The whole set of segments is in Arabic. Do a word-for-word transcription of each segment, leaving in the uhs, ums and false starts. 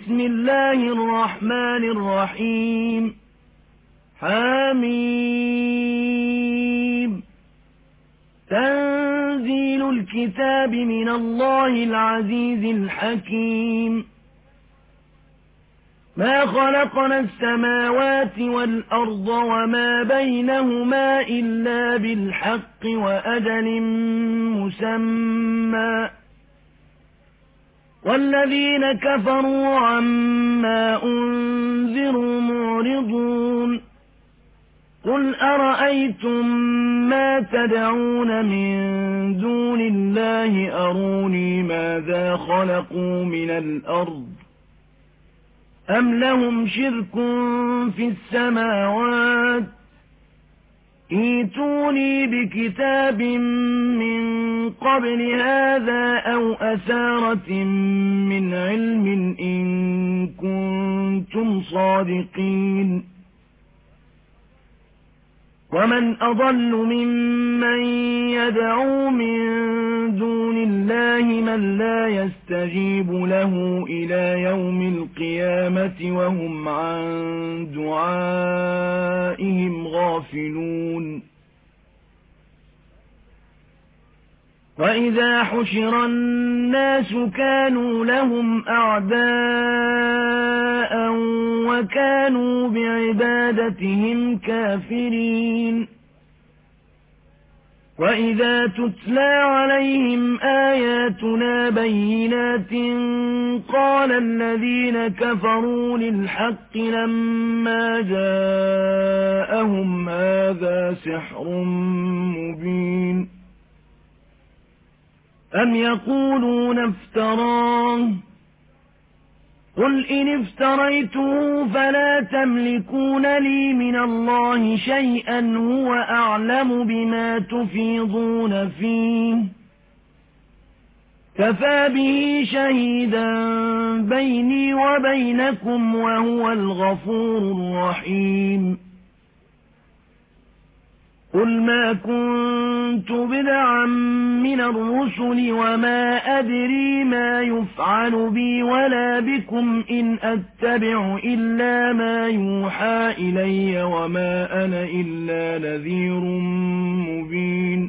بسم الله الرحمن الرحيم حميم تنزيل الكتاب من الله العزيز الحكيم ما خلقنا السماوات والأرض وما بينهما إلا بالحق وأجل مسمى والذين كفروا عما أنذروا معرضون قل أرأيتم ما تدعون من دون الله أروني ماذا خلقوا من الأرض أم لهم شرك في السماوات ائتوني بكتاب من قبل هذا أو أثارة من علم إن كنتم صادقين ومن أضل ممن يدعو من دون الله من لا يستجيب له إلى يوم القيامة وهم عن دعائهم غافلون وإذا حشر الناس كانوا لهم أعداء وكانوا بعبادتهم كافرين وإذا تتلى عليهم آياتنا بينات قال الذين كفروا للحق لما جاءهم هذا سحر مبين أم يقولون افتراه قل إن افتريته فلا تملكون لي من الله شيئا هو أعلم بما تفيضون فيه كفى به شهيدا بيني وبينكم وهو الغفور الرحيم قل ما كنت بدعا من الرسل وما أدري ما يفعل بي ولا بكم إن أتبع إلا ما يوحى إلي وما أنا إلا نذير مبين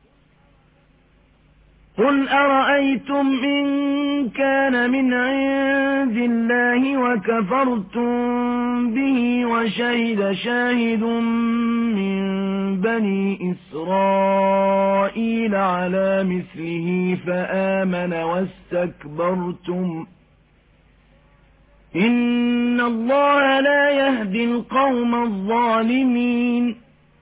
قل أرأيتم إن كان من عند الله وكفرتم به وشهد شاهد من بني إسرائيل على مثله فآمن واستكبرتم إن الله لا يهدي القوم الظالمين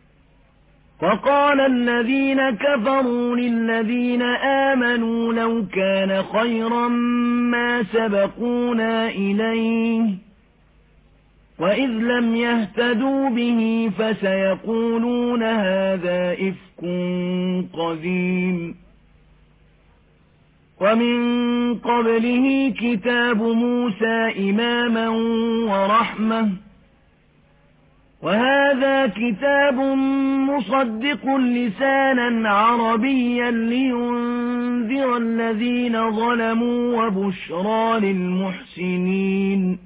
وقال الذين كفروا للذين آمنوا لو كان خيرا ما سبقونا إليه وإذ لم يهتدوا به فسيقولون هذا إفك قديم ومن قبله كتاب موسى إماما ورحمة وهذا كتاب مصدق لسانا عربيا لينذر الذين ظلموا وبشرى للمحسنين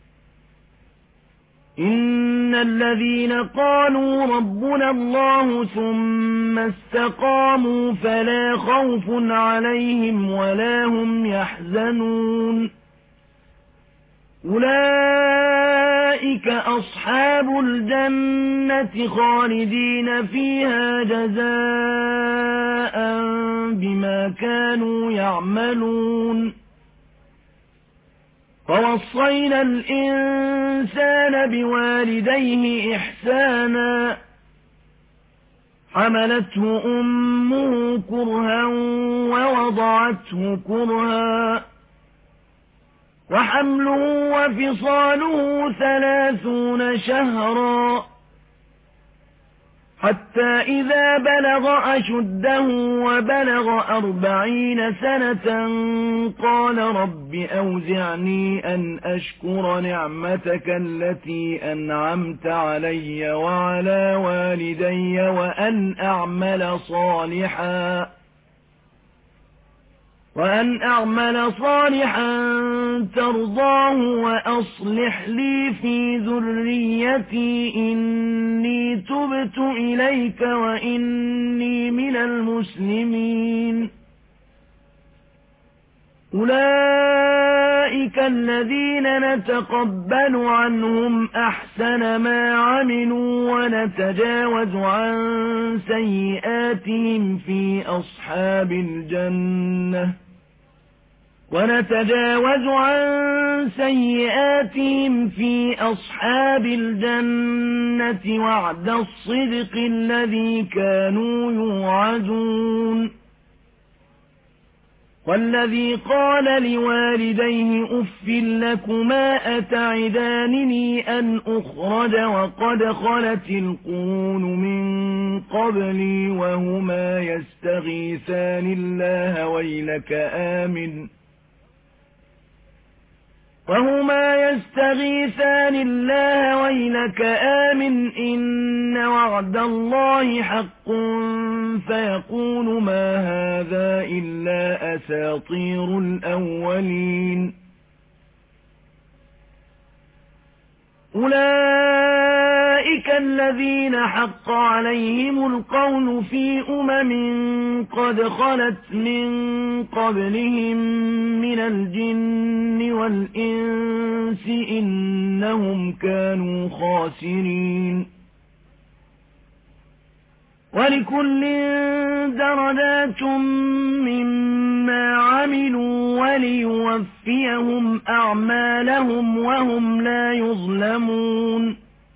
إن الذين قالوا ربنا الله ثم استقاموا فلا خوف عليهم ولا هم يحزنون أولئك أصحاب الجنة خالدين فيها جزاء بما كانوا يعملون ووصينا الإنسان بوالديه إحسانا حملته أمه كرها ووضعته كرها وحمله وفصاله ثلاثون شهرا حتى إذا بلغ أشده وبلغ أربعين سنة قال رب أوزعني أن أشكر نعمتك التي أنعمت علي وعلى والدي وأن أعمل صالحا وأن أعمل صالحا ترضاه وأصلح لي في ذريتي إني تبت إليك وإني من المسلمين أولئك الذين نتقبل عنهم أحسن ما عملوا ونتجاوز عن سيئاتهم في أصحاب الجنة ونتجاوز عن سيئاتهم في أصحاب الجنة وعد الصدق الذي كانوا يوعدون والذي قال لوالديه أف لكما أتعدانني أن أخرج وقد خلت القرون من قبلي وهما يستغيثان الله ويلك آمن وهما يستغيثان الله ويلك آمن إن وعد الله حق فيقول ما هذا إلا أساطير الأولين أولئك الذين حق عليهم القول في أمم قد خلت من قبلهم من الجن والإنس إنهم كانوا خاسرين ولكل درجات مما عملوا وليوفيهم أعمالهم وهم لا يظلمون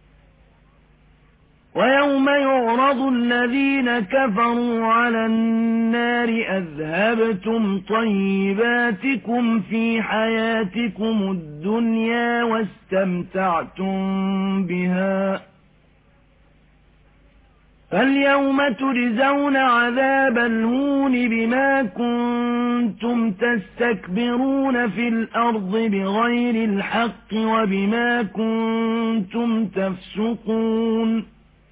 ويوم يعرض الذين كفروا على النار أذهبتم طيباتكم في حياتكم الدنيا واستمتعتم بها فاليوم تجزون عذاب الهون بما كنتم تستكبرون في الأرض بغير الحق وبما كنتم تفسقون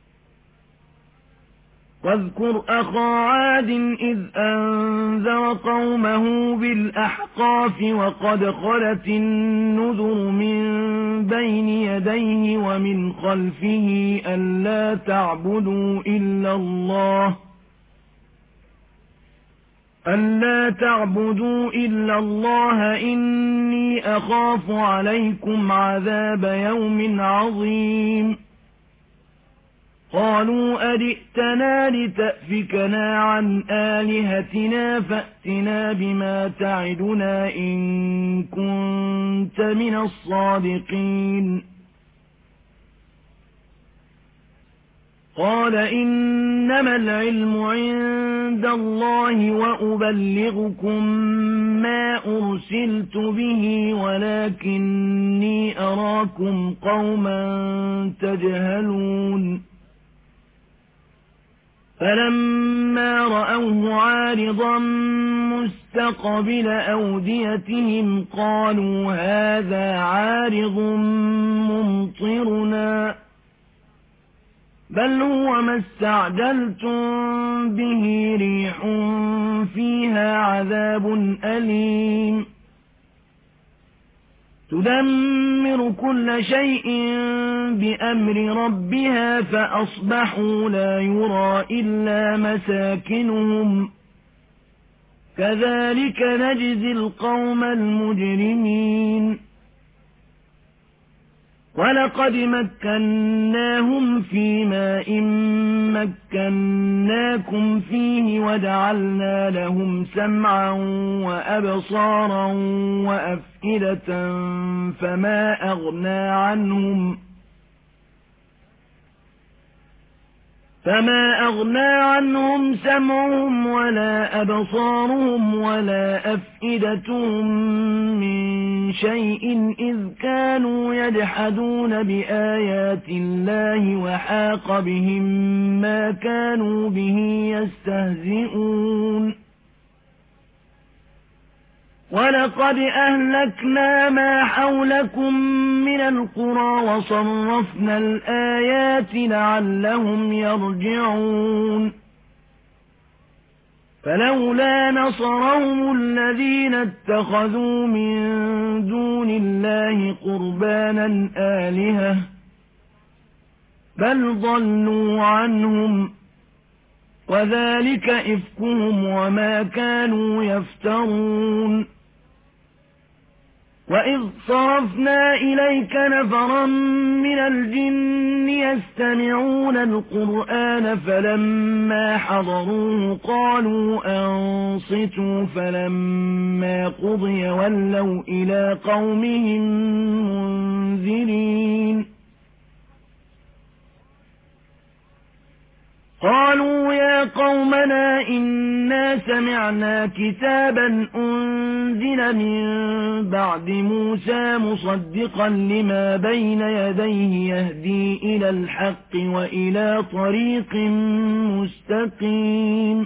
واذكر أخا عاد إذ أنذر قومه بالأحقاف وقد خلت النذر من بين يديه ومن خلفه ألا تعبدوا إلا الله ألا تعبدوا إلا الله إني أخاف عليكم عذاب يوم عظيم قالوا أجئتنا لتأفكنا عن آلهتنا فأتنا بما تعدنا إن كنت من الصادقين قال إنما العلم عند الله وأبلغكم ما أرسلت به ولكني أراكم قوما تجهلون فلما رأوه عارضا مستقبل أوديتهم قالوا هذا عارض ممطرنا بل هو ما استعجلتم به ريح فيها عذاب أليم تدمر كل شيء بأمر ربها فأصبحوا لا يرى إلا مساكنهم كذلك نجزي القوم المجرمين ولقد مكناهم في ماء مكناكم فيه وجعلنا لهم سمعا وأبصارا وأفئدة فما أغنى عنهم فما أغنى عنهم سمعهم ولا أبصارهم ولا أفئدتهم من شيء إذ كانوا يجحدون بآيات الله وحاق بهم ما كانوا به يستهزئون ولقد أهلكنا ما حولكم من القرى وصرفنا الآيات لعلهم يرجعون فلولا نصرهم الذين اتخذوا من دون الله قربانا آلهة بل ضلوا عنهم وذلك إفكهم وما كانوا يفترون وإذ صرفنا إليك نفرا من الجن يستمعون القرآن فلما حضروه قالوا أنصتوا فلما قضي ولوا إلى قومهم منذرين قالوا يا قومنا إنا سمعنا كتابا أنزل من بعد موسى مصدقا لما بين يديه يهدي إلى الحق وإلى طريق مستقيم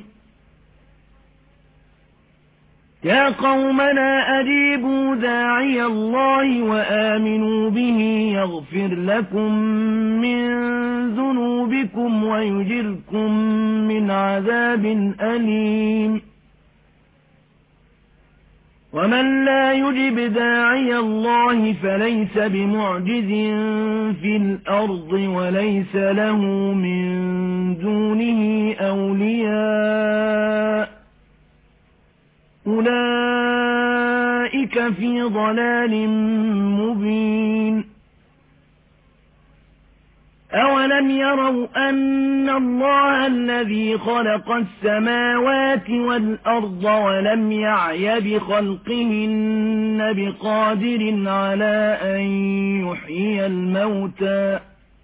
يا قومنا أجيبوا داعي الله وآمنوا به يغفر لكم من ذنوبكم ويجركم من عذاب أليم ومن لا يجب داعي الله فليس بمعجز في الأرض وليس له من دونه أولياء أولئك في ضلال مبين أولم يروا أن الله الذي خلق السماوات والأرض ولم يعي بخلقهن بقادر على أن يحيي الموتى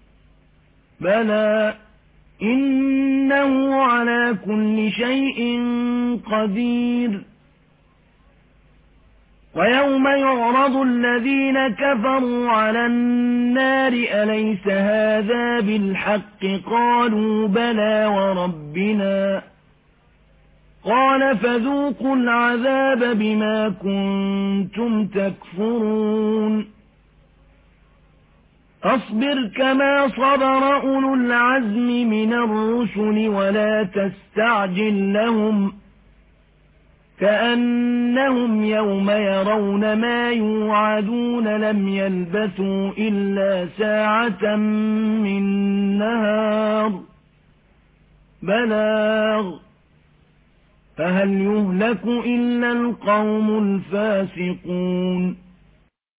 بلى إنه على كل شيء قدير ويوم يعرض الذين كفروا على النار أليس هذا بالحق قالوا بلى وربنا قال فذوقوا العذاب بما كنتم تكفرون أصبر كما صبر أولو العزم من الرسل ولا تستعجل لهم كأنهم يوم يرون ما يوعدون لم يلبثوا إلا ساعة من نهار بلاغ فهل يهلك إلا القوم الفاسقون